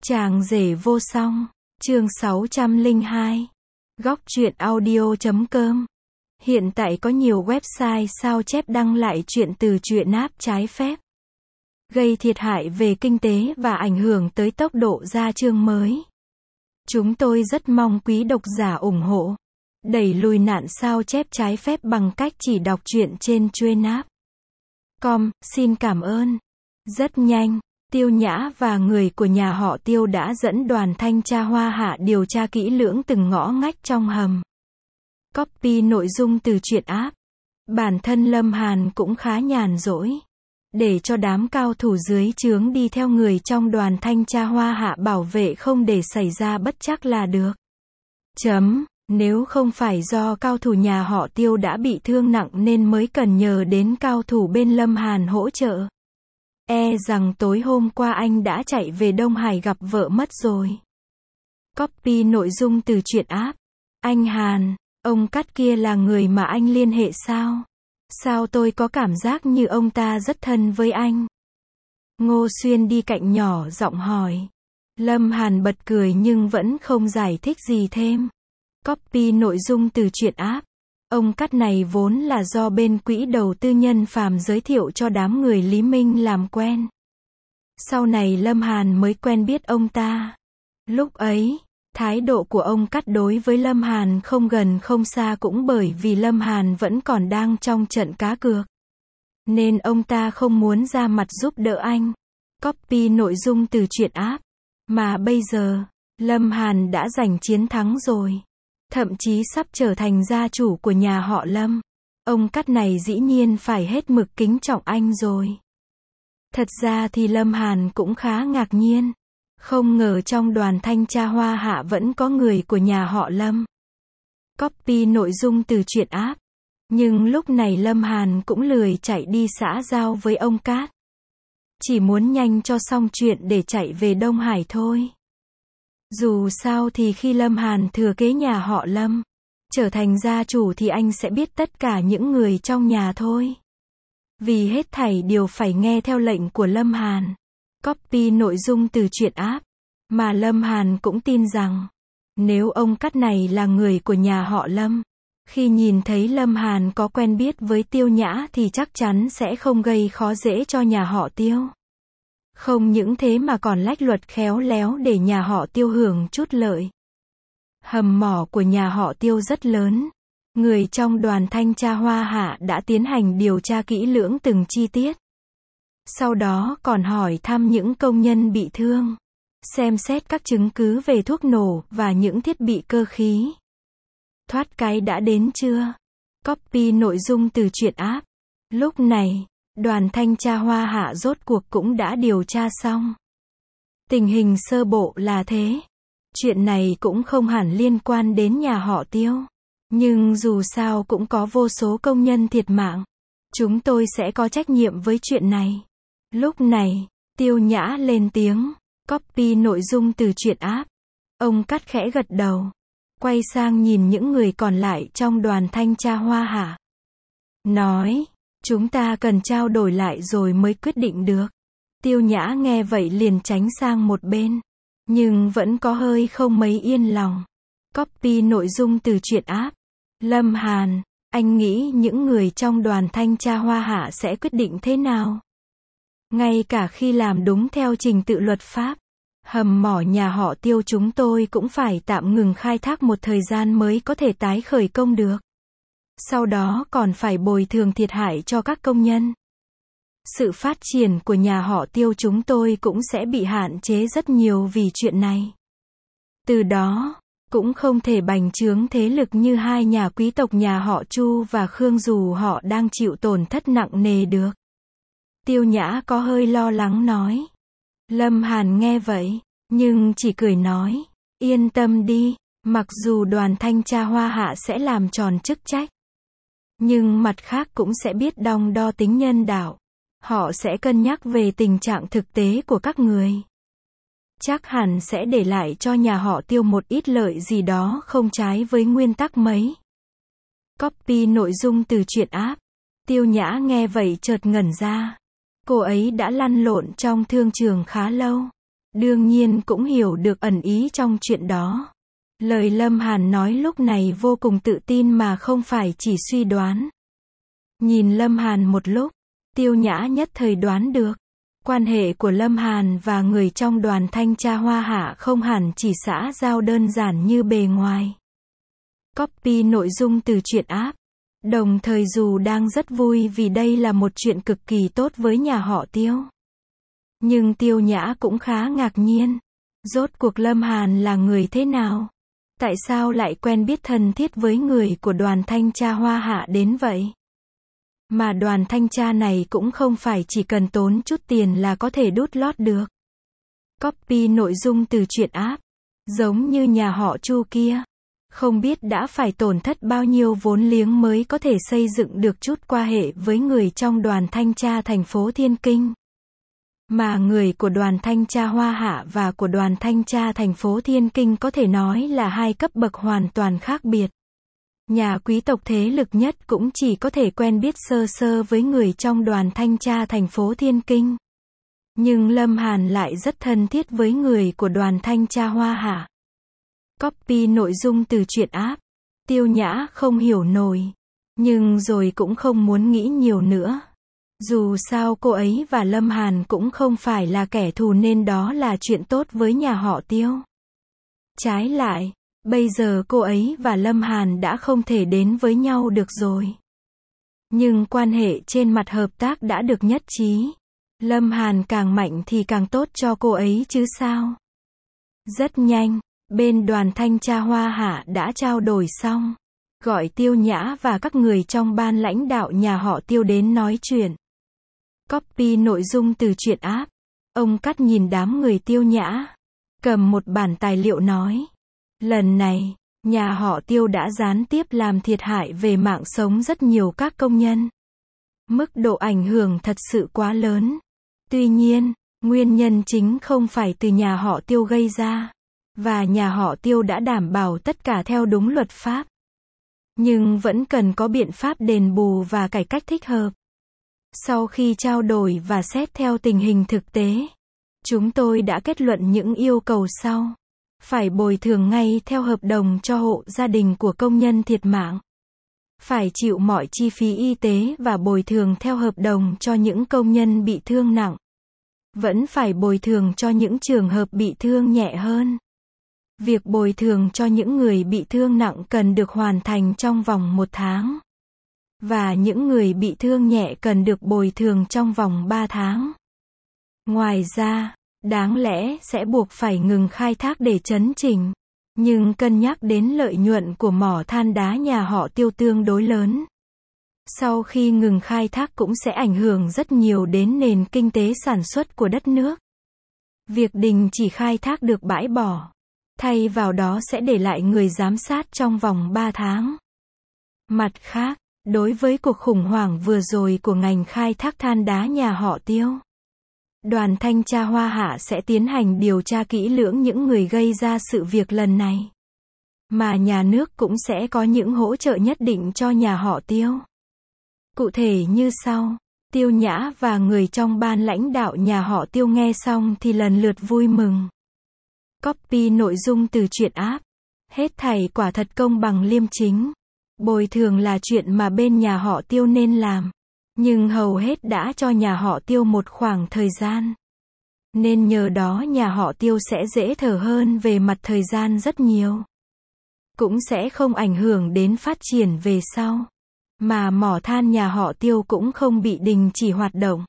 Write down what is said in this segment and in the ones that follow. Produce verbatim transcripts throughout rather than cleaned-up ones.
Chàng rể vô song, chương sáu trăm lẻ hai. Góc truyện audio chấm com. Hiện tại có nhiều website sao chép đăng lại chuyện từ truyện app trái phép, gây thiệt hại về kinh tế và ảnh hưởng tới tốc độ ra chương mới. Chúng tôi rất mong quý độc giả ủng hộ, đẩy lùi nạn sao chép trái phép bằng cách chỉ đọc truyện trên truyện app. Com, xin cảm ơn. Rất nhanh, Tiêu Nhã và người của nhà họ Tiêu đã dẫn đoàn thanh tra Hoa Hạ điều tra kỹ lưỡng từng ngõ ngách trong hầm. Copy nội dung từ truyện app. Bản thân Lâm Hàn cũng khá nhàn rỗi, để cho đám cao thủ dưới trướng đi theo người trong đoàn thanh tra Hoa Hạ bảo vệ không để xảy ra bất trắc là được. Chấm, nếu không phải do cao thủ nhà họ Tiêu đã bị thương nặng nên mới cần nhờ đến cao thủ bên Lâm Hàn hỗ trợ, e rằng tối hôm qua anh đã chạy về Đông Hải gặp vợ mất rồi. Copy nội dung từ truyện app. Anh Hàn, ông Cát kia là người mà anh liên hệ sao? Sao tôi có cảm giác như ông ta rất thân với anh? Ngô Xuyên đi cạnh nhỏ giọng hỏi. Lâm Hàn bật cười nhưng vẫn không giải thích gì thêm. Copy nội dung từ truyện app. Ông Cát này vốn là do bên quỹ đầu tư Nhân Phàm giới thiệu cho đám người Lý Minh làm quen. Sau này Lâm Hàn mới quen biết ông ta. Lúc ấy, thái độ của ông Cát đối với Lâm Hàn không gần không xa cũng bởi vì Lâm Hàn vẫn còn đang trong trận cá cược, nên ông ta không muốn ra mặt giúp đỡ anh. Copy nội dung từ truyện app. Mà bây giờ, Lâm Hàn đã giành chiến thắng rồi, thậm chí sắp trở thành gia chủ của nhà họ Lâm. Ông Cát này dĩ nhiên phải hết mực kính trọng anh rồi. Thật ra thì Lâm Hàn cũng khá ngạc nhiên, không ngờ trong đoàn thanh tra Hoa Hạ vẫn có người của nhà họ Lâm. Copy nội dung từ truyện app. Nhưng lúc này Lâm Hàn cũng lười chạy đi xã giao với ông Cát, chỉ muốn nhanh cho xong chuyện để chạy về Đông Hải thôi. Dù sao thì khi Lâm Hàn thừa kế nhà họ Lâm, trở thành gia chủ thì anh sẽ biết tất cả những người trong nhà thôi. Vì hết thảy đều phải nghe theo lệnh của Lâm Hàn. Copy nội dung từ truyện app. Mà Lâm Hàn cũng tin rằng, nếu ông Cát này là người của nhà họ Lâm, khi nhìn thấy Lâm Hàn có quen biết với Tiêu Nhã thì chắc chắn sẽ không gây khó dễ cho nhà họ Tiêu. Không những thế mà còn lách luật khéo léo để nhà họ Tiêu hưởng chút lợi. Hầm mỏ của nhà họ Tiêu rất lớn. Người trong đoàn thanh tra Hoa Hạ đã tiến hành điều tra kỹ lưỡng từng chi tiết. Sau đó còn hỏi thăm những công nhân bị thương, xem xét các chứng cứ về thuốc nổ và những thiết bị cơ khí. Thoát cái đã đến chưa? Copy nội dung từ truyện app. Lúc này, đoàn thanh tra Hoa Hạ rốt cuộc cũng đã điều tra xong. Tình hình sơ bộ là thế. Chuyện này cũng không hẳn liên quan đến nhà họ Tiêu, nhưng dù sao cũng có vô số công nhân thiệt mạng. Chúng tôi sẽ có trách nhiệm với chuyện này. Lúc này, Tiêu Nhã lên tiếng. Copy nội dung từ truyện app. Ông Cát khẽ gật đầu, quay sang nhìn những người còn lại trong đoàn thanh tra Hoa Hạ, nói, chúng ta cần trao đổi lại rồi mới quyết định được. Tiêu Nhã nghe vậy liền tránh sang một bên, nhưng vẫn có hơi không mấy yên lòng. Copy nội dung từ truyện app. Lâm Hàn, anh nghĩ những người trong đoàn thanh tra Hoa Hạ sẽ quyết định thế nào? Ngay cả khi làm đúng theo trình tự luật pháp, hầm mỏ nhà họ Tiêu chúng tôi cũng phải tạm ngừng khai thác một thời gian mới có thể tái khởi công được. Sau đó còn phải bồi thường thiệt hại cho các công nhân. Sự phát triển của nhà họ Tiêu chúng tôi cũng sẽ bị hạn chế rất nhiều vì chuyện này. Từ đó, cũng không thể bành trướng thế lực như hai nhà quý tộc nhà họ Chu và Khương dù họ đang chịu tổn thất nặng nề được. Tiêu Nhã có hơi lo lắng nói. Lâm Hàn nghe vậy, nhưng chỉ cười nói, yên tâm đi, mặc dù đoàn thanh tra Hoa Hạ sẽ làm tròn chức trách, nhưng mặt khác cũng sẽ biết đong đo tính nhân đạo. Họ sẽ cân nhắc về tình trạng thực tế của các người. Chắc hẳn sẽ để lại cho nhà họ Tiêu một ít lợi gì đó không trái với nguyên tắc mấy. Copy nội dung từ truyện app. Tiêu Nhã nghe vậy chợt ngẩn ra. Cô ấy đã lăn lộn trong thương trường khá lâu, đương nhiên cũng hiểu được ẩn ý trong chuyện đó. Lời Lâm Hàn nói lúc này vô cùng tự tin mà không phải chỉ suy đoán. Nhìn Lâm Hàn một lúc, Tiêu Nhã nhất thời đoán được. Quan hệ của Lâm Hàn và người trong đoàn thanh tra Hoa Hạ không hẳn chỉ xã giao đơn giản như bề ngoài. Copy nội dung từ truyện app. Đồng thời dù đang rất vui vì đây là một chuyện cực kỳ tốt với nhà họ Tiêu. Nhưng Tiêu Nhã cũng khá ngạc nhiên. Rốt cuộc Lâm Hàn là người thế nào? Tại sao lại quen biết thân thiết với người của đoàn thanh tra Hoa Hạ đến vậy? Mà đoàn thanh tra này cũng không phải chỉ cần tốn chút tiền là có thể đút lót được. Copy nội dung từ truyện app. Giống như nhà họ Chu kia. Không biết đã phải tổn thất bao nhiêu vốn liếng mới có thể xây dựng được chút quan hệ với người trong đoàn thanh tra thành phố Thiên Kinh. Mà người của đoàn thanh tra Hoa Hạ và của đoàn thanh tra thành phố Thiên Kinh có thể nói là hai cấp bậc hoàn toàn khác biệt. Nhà quý tộc thế lực nhất cũng chỉ có thể quen biết sơ sơ với người trong đoàn thanh tra thành phố Thiên Kinh. Nhưng Lâm Hàn lại rất thân thiết với người của đoàn thanh tra Hoa Hạ. Copy nội dung từ truyện app. Tiêu Nhã không hiểu nổi. Nhưng rồi cũng không muốn nghĩ nhiều nữa. Dù sao cô ấy và Lâm Hàn cũng không phải là kẻ thù nên đó là chuyện tốt với nhà họ Tiêu. Trái lại, bây giờ cô ấy và Lâm Hàn đã không thể đến với nhau được rồi. Nhưng quan hệ trên mặt hợp tác đã được nhất trí. Lâm Hàn càng mạnh thì càng tốt cho cô ấy chứ sao. Rất nhanh, bên đoàn thanh tra Hoa Hạ đã trao đổi xong. Gọi Tiêu Nhã và các người trong ban lãnh đạo nhà họ Tiêu đến nói chuyện. Copy nội dung từ truyện app. Ông Cắt nhìn đám người Tiêu Nhã. Cầm một bản tài liệu nói. Lần này, nhà họ Tiêu đã gián tiếp làm thiệt hại về mạng sống rất nhiều các công nhân. Mức độ ảnh hưởng thật sự quá lớn. Tuy nhiên, nguyên nhân chính không phải từ nhà họ Tiêu gây ra. Và nhà họ Tiêu đã đảm bảo tất cả theo đúng luật pháp. Nhưng vẫn cần có biện pháp đền bù và cải cách thích hợp. Sau khi trao đổi và xét theo tình hình thực tế, chúng tôi đã kết luận những yêu cầu sau. Phải bồi thường ngay theo hợp đồng cho hộ gia đình của công nhân thiệt mạng. Phải chịu mọi chi phí y tế và bồi thường theo hợp đồng cho những công nhân bị thương nặng. Vẫn phải bồi thường cho những trường hợp bị thương nhẹ hơn. Việc bồi thường cho những người bị thương nặng cần được hoàn thành trong vòng một tháng. Và những người bị thương nhẹ cần được bồi thường trong vòng ba tháng. Ngoài ra, đáng lẽ sẽ buộc phải ngừng khai thác để chấn chỉnh. Nhưng cân nhắc đến lợi nhuận của mỏ than đá nhà họ Tiêu tương đối lớn. Sau khi ngừng khai thác cũng sẽ ảnh hưởng rất nhiều đến nền kinh tế sản xuất của đất nước. Việc đình chỉ khai thác được bãi bỏ. Thay vào đó sẽ để lại người giám sát trong vòng ba tháng. Mặt khác, đối với cuộc khủng hoảng vừa rồi của ngành khai thác than đá nhà họ Tiêu, đoàn thanh tra Hoa Hạ sẽ tiến hành điều tra kỹ lưỡng những người gây ra sự việc lần này. Mà nhà nước cũng sẽ có những hỗ trợ nhất định cho nhà họ Tiêu. Cụ thể như sau, Tiêu Nhã và người trong ban lãnh đạo nhà họ Tiêu nghe xong thì lần lượt vui mừng. Copy nội dung từ truyện app. Hết thảy quả thật công bằng liêm chính. Bồi thường là chuyện mà bên nhà họ Tiêu nên làm. Nhưng hầu hết đã cho nhà họ Tiêu một khoảng thời gian. Nên nhờ đó nhà họ Tiêu sẽ dễ thở hơn về mặt thời gian rất nhiều. Cũng sẽ không ảnh hưởng đến phát triển về sau. Mà mỏ than nhà họ Tiêu cũng không bị đình chỉ hoạt động.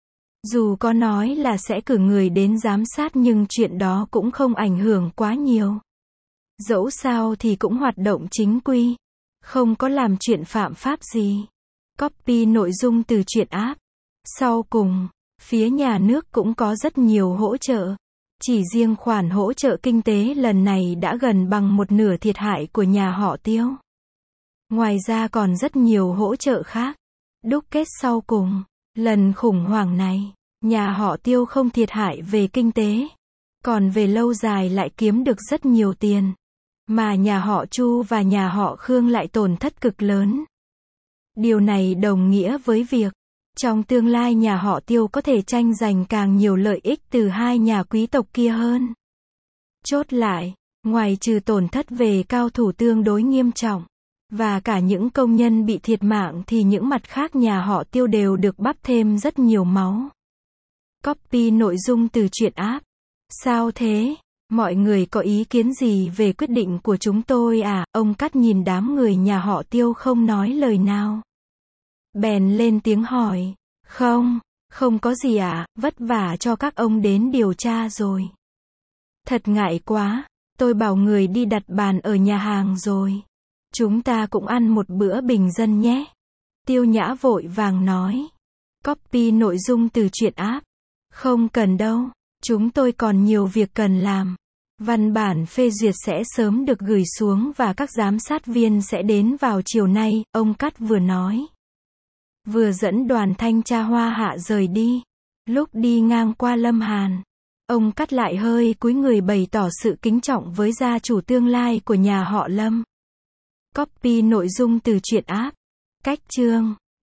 Dù có nói là sẽ cử người đến giám sát nhưng chuyện đó cũng không ảnh hưởng quá nhiều. Dẫu sao thì cũng hoạt động chính quy. Không có làm chuyện phạm pháp gì. Copy nội dung từ truyện app. Sau cùng, phía nhà nước cũng có rất nhiều hỗ trợ. Chỉ riêng khoản hỗ trợ kinh tế lần này đã gần bằng một nửa thiệt hại của nhà họ Tiêu. Ngoài ra còn rất nhiều hỗ trợ khác. Đúc kết sau cùng, lần khủng hoảng này, nhà họ Tiêu không thiệt hại về kinh tế. Còn về lâu dài lại kiếm được rất nhiều tiền. Mà nhà họ Chu và nhà họ Khương lại tổn thất cực lớn. Điều này đồng nghĩa với việc, Trong tương lai nhà họ Tiêu có thể tranh giành càng nhiều lợi ích từ hai nhà quý tộc kia hơn. Chốt lại, ngoài trừ tổn thất về cao thủ tương đối nghiêm trọng, và cả những công nhân bị thiệt mạng thì những mặt khác nhà họ Tiêu đều được bắp thêm rất nhiều máu. Copy nội dung từ truyện app. Sao thế? Mọi người có ý kiến gì về quyết định của chúng tôi à? Ông Cắt nhìn đám người nhà họ Tiêu không nói lời nào. Bèn lên tiếng hỏi. Không, không có gì ạ, à, vất vả cho các ông đến điều tra rồi. Thật ngại quá, tôi bảo người đi đặt bàn ở nhà hàng rồi. Chúng ta cũng ăn một bữa bình dân nhé. Tiêu Nhã vội vàng nói. Copy nội dung từ truyện app. Không cần đâu, chúng tôi còn nhiều việc cần làm. Văn bản phê duyệt sẽ sớm được gửi xuống và các giám sát viên sẽ đến vào chiều nay, ông Cắt vừa nói. Vừa dẫn đoàn thanh tra Hoa Hạ rời đi. Lúc đi ngang qua Lâm Hàn, ông Cắt lại hơi cúi người bày tỏ sự kính trọng với gia chủ tương lai của nhà họ Lâm. Copy nội dung từ truyện app. Cách chương